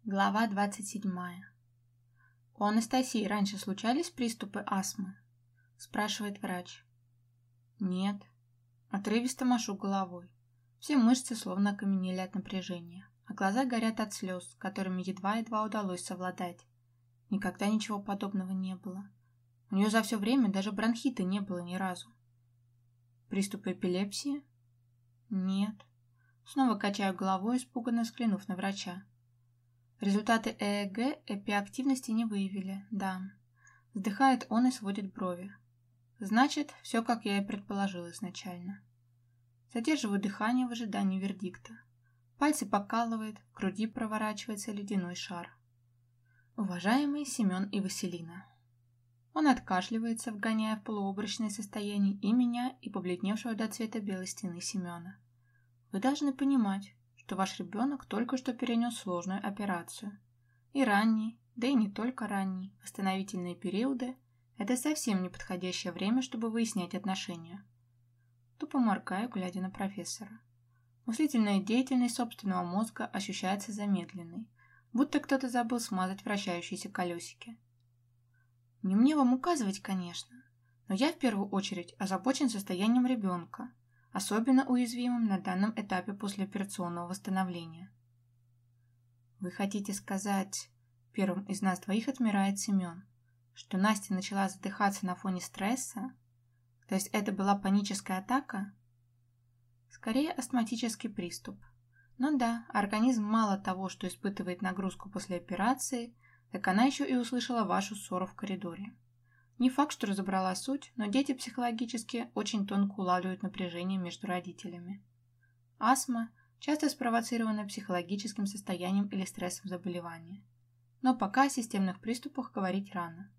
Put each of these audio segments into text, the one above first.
Глава 27. «У Анастасии раньше случались приступы астмы?» – спрашивает врач. «Нет». Отрывисто машу головой. Все мышцы словно окаменели от напряжения, а глаза горят от слез, которыми едва-едва удалось совладать. Никогда ничего подобного не было. У нее за все время даже бронхита не было ни разу. «Приступы эпилепсии?» «Нет». Снова качаю головой, испуганно взглянув на врача. Результаты ЭЭГ эпиактивности не выявили, да. Вздыхает он и сводит брови. Значит, все, как я и предположил изначально. Задерживаю дыхание в ожидании вердикта. Пальцы покалывает, в груди проворачивается ледяной шар. Уважаемый Семен и Василина. Он откашливается, вгоняя в полуобморочное состояние и меня, и побледневшего до цвета белой стены Семена. Вы должны понимать, что ваш ребенок только что перенес сложную операцию. И ранние, да и не только ранние, восстановительные периоды – это совсем не подходящее время, чтобы выяснять отношения. Тупо моргаю, глядя на профессора. Мыслительная деятельность собственного мозга ощущается замедленной, будто кто-то забыл смазать вращающиеся колесики. Не мне вам указывать, конечно, но я в первую очередь озабочен состоянием ребенка, особенно уязвимым на данном этапе послеоперационного восстановления. Вы хотите сказать, первым из нас двоих отмирает Семен, что Настя начала задыхаться на фоне стресса? То есть это была паническая атака? Скорее астматический приступ. Но да, организм мало того, что испытывает нагрузку после операции, так она еще и услышала вашу ссору в коридоре. Не факт, что разобрала суть, но дети психологически очень тонко улавливают напряжение между родителями. Астма часто спровоцирована психологическим состоянием или стрессом заболевания. Но пока о системных приступах говорить рано.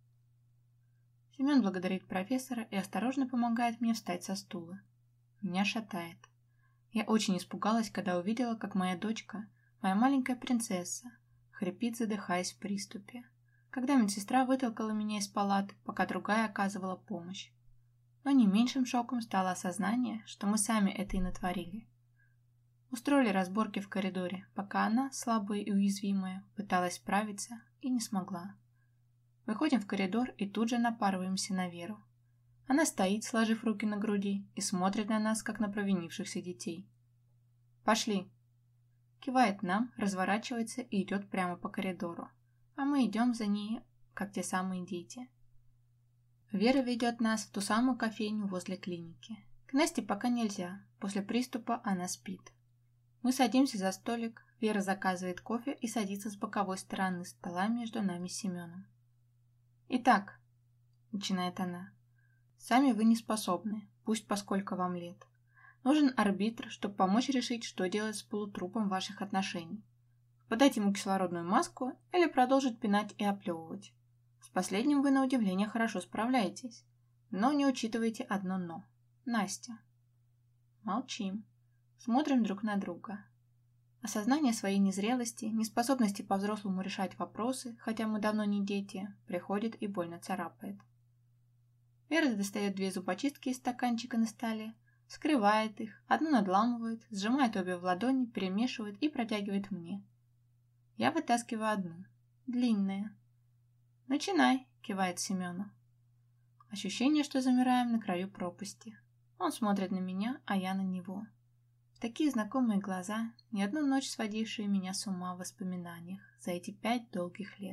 Семен благодарит профессора и осторожно помогает мне встать со стула. Меня шатает. Я очень испугалась, когда увидела, как моя дочка, моя маленькая принцесса, хрипит, задыхаясь в приступе, когда медсестра вытолкала меня из палаты, пока другая оказывала помощь. Но не меньшим шоком стало осознание, что мы сами это и натворили. Устроили разборки в коридоре, пока она, слабая и уязвимая, пыталась справиться и не смогла. Выходим в коридор и тут же напарываемся на Веру. Она стоит, сложив руки на груди, и смотрит на нас, как на провинившихся детей. «Пошли!» Кивает нам, разворачивается и идет прямо по коридору. А мы идем за ней, как те самые дети. Вера ведет нас в ту самую кофейню возле клиники. К Насте пока нельзя, после приступа она спит. Мы садимся за столик, Вера заказывает кофе и садится с боковой стороны стола между нами с Семеном. «Итак», — начинает она, — «сами вы не способны, пусть поскольку вам лет. Нужен арбитр, чтобы помочь решить, что делать с полутрупом ваших отношений. Подать ему кислородную маску или продолжить пинать и оплевывать. С последним вы, на удивление, хорошо справляетесь. Но не учитывайте одно «но». Настя. Молчим. Смотрим друг на друга. Осознание своей незрелости, неспособности по-взрослому решать вопросы, хотя мы давно не дети, приходит и больно царапает. Вера достает 2 зубочистки из стаканчика на столе, скрывает их, одну надламывает, сжимает обе в ладони, перемешивает и протягивает мне. Я вытаскиваю одну, длинная. «Начинай», — кивает Семену. Ощущение, что замираем на краю пропасти. Он смотрит на меня, а я на него. Такие знакомые глаза, ни одну ночь сводившие меня с ума в воспоминаниях за эти 5 долгих лет.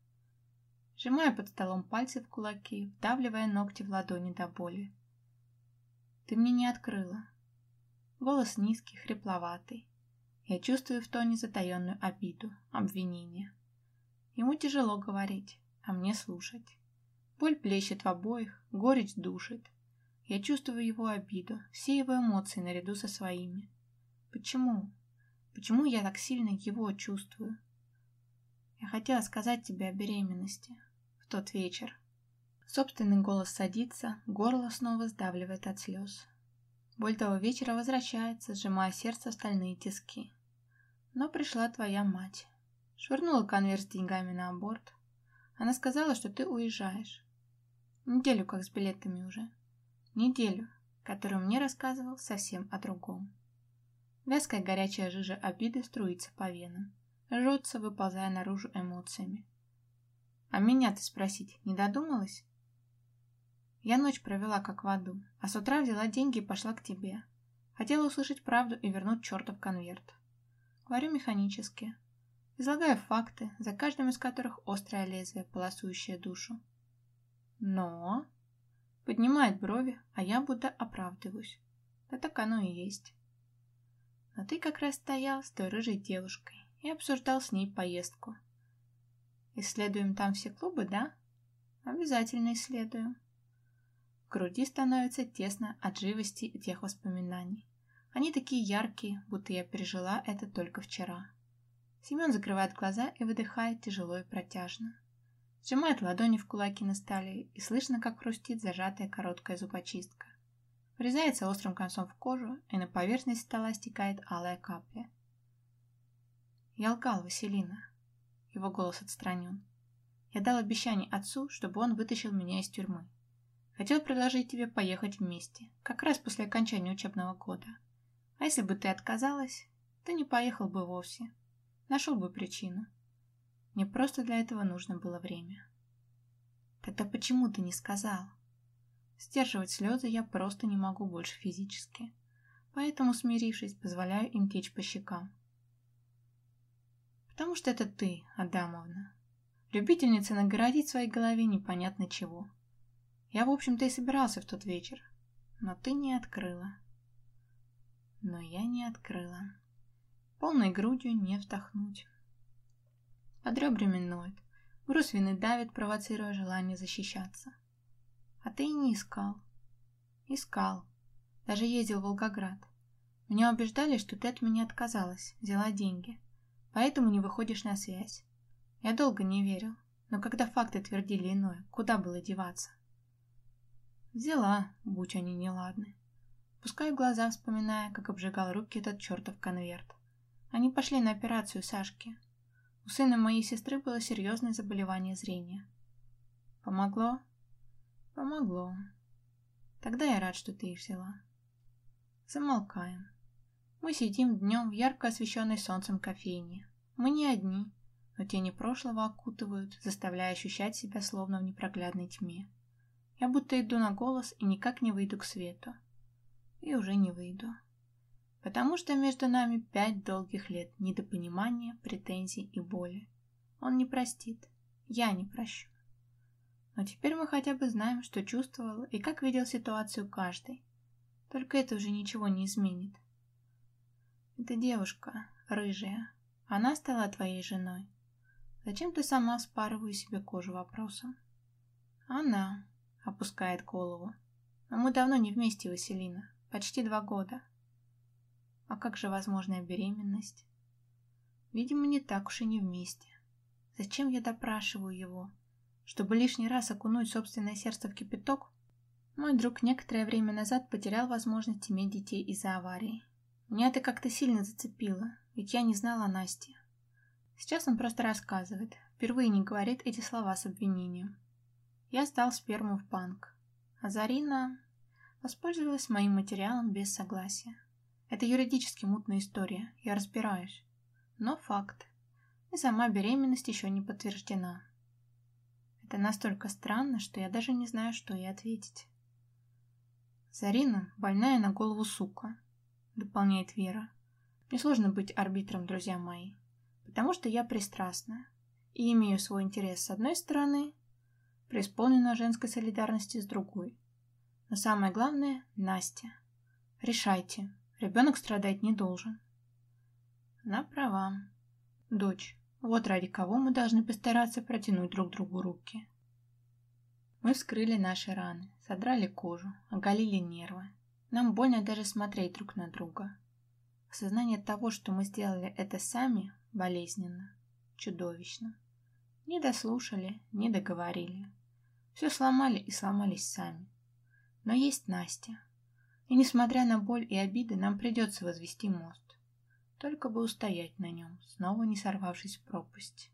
Сжимаю под столом пальцы в кулаки, вдавливая ногти в ладони до боли. «Ты мне не открыла». Голос низкий, хрипловатый. Я чувствую в тоне затаенную обиду, обвинение. Ему тяжело говорить, а мне слушать. Боль плещет в обоих, горечь душит. Я чувствую его обиду, все его эмоции наряду со своими. Почему? Почему я так сильно его чувствую? Я хотела сказать тебе о беременности в тот вечер. Собственный голос садится, горло снова сдавливает от слез. Боль того вечера возвращается, сжимая сердце в стальные тиски. Но пришла твоя мать. Швырнула конверт с деньгами на борт. Она сказала, что ты уезжаешь. Неделю как с билетами уже. Неделю, которую мне рассказывал совсем о другом. Вязкая горячая жижа обиды струится по венам. жжется, выползая наружу эмоциями. А меня ты спросить не додумалась? Я ночь провела как в аду, а с утра взяла деньги и пошла к тебе. Хотела услышать правду и вернуть чертов конверт. Говорю механически. Излагаю факты, за каждым из которых острое лезвие, полосующее душу. Но... Поднимает брови, а я будто оправдываюсь. Да так оно и есть. Но ты как раз стоял с той рыжей девушкой и обсуждал с ней поездку. Исследуем там все клубы, да? Обязательно исследуем. В груди становится тесно от живости и тех воспоминаний. Они такие яркие, будто я пережила это только вчера. Семен закрывает глаза и выдыхает тяжело и протяжно. Сжимает ладони в кулаки на столе, и слышно, как хрустит зажатая короткая зубочистка. Врезается острым концом в кожу, и на поверхность стола стекает алая капля. Я лгал, Василина. Его голос отстранен. Я дал обещание отцу, чтобы он вытащил меня из тюрьмы. Хотел предложить тебе поехать вместе, как раз после окончания учебного года. А если бы ты отказалась, то не поехал бы вовсе. Нашел бы причину. Мне просто для этого нужно было время. Тогда почему ты не сказал? Сдерживать слезы я просто не могу больше физически. Поэтому, смирившись, позволяю им течь по щекам. Потому что это ты, Адамовна. Любительница нагородить в своей голове непонятно чего. Я, в общем-то, и собирался в тот вечер. Но ты не открыла. Но я не открыла. Полной грудью не вдохнуть. Под ребрами ноет. Груз вины давит, провоцируя желание защищаться. А ты и не искал. Искал. Даже ездил в Волгоград. Меня убеждали, что ты от меня отказалась, взяла деньги. Поэтому не выходишь на связь. Я долго не верил. Но когда факты твердили иное, куда было деваться? Взяла, будь они неладны. Пускаю глаза, вспоминая, как обжигал руки этот чертов конверт. Они пошли на операцию Сашки. У сына моей сестры было серьезное заболевание зрения. Помогло? Помогло. Тогда я рад, что ты их взяла. Замолкаем. Мы сидим днем в ярко освещенной солнцем кофейне. Мы не одни, но тени прошлого окутывают, заставляя ощущать себя словно в непроглядной тьме. Я будто иду на голос и никак не выйду к свету. И уже не выйду. Потому что между нами 5 долгих лет недопонимания, претензий и боли. Он не простит, я не прощу. Но теперь мы хотя бы знаем, что чувствовал и как видел ситуацию каждый. Только это уже ничего не изменит. Эта девушка, рыжая, она стала твоей женой. Зачем ты сама вспарываешь себе кожу вопросом? Она опускает голову. Но мы давно не вместе, Василина. Почти 2 года. А как же возможная беременность? Видимо, не так уж и не вместе. Зачем я допрашиваю его? Чтобы лишний раз окунуть собственное сердце в кипяток? Мой друг некоторое время назад потерял возможность иметь детей из-за аварии. Меня это как-то сильно зацепило, ведь я не знала Насти. Сейчас он просто рассказывает, впервые не говорит эти слова с обвинением. Я сдал сперму в банк, а Зарина воспользовалась моим материалом без согласия. Это юридически мутная история, я разбираюсь. Но факт. И сама беременность еще не подтверждена. Это настолько странно, что я даже не знаю, что ей ответить. Зарина больная на голову сука, дополняет Вера. Мне сложно быть арбитром, друзья мои, потому что я пристрастна и имею свой интерес с одной стороны, преисполненную женской солидарности с другой. Но самое главное – Настя. Решайте. Ребенок страдать не должен. Она права. Дочь, вот ради кого мы должны постараться протянуть друг другу руки. Мы вскрыли наши раны, содрали кожу, оголили нервы. Нам больно даже смотреть друг на друга. Осознание того, что мы сделали это сами, болезненно, чудовищно. Не дослушали, не договорили. Все сломали и сломались сами. Но есть Настя. И несмотря на боль и обиды, нам придется возвести мост. Только бы устоять на нем, снова не сорвавшись в пропасть.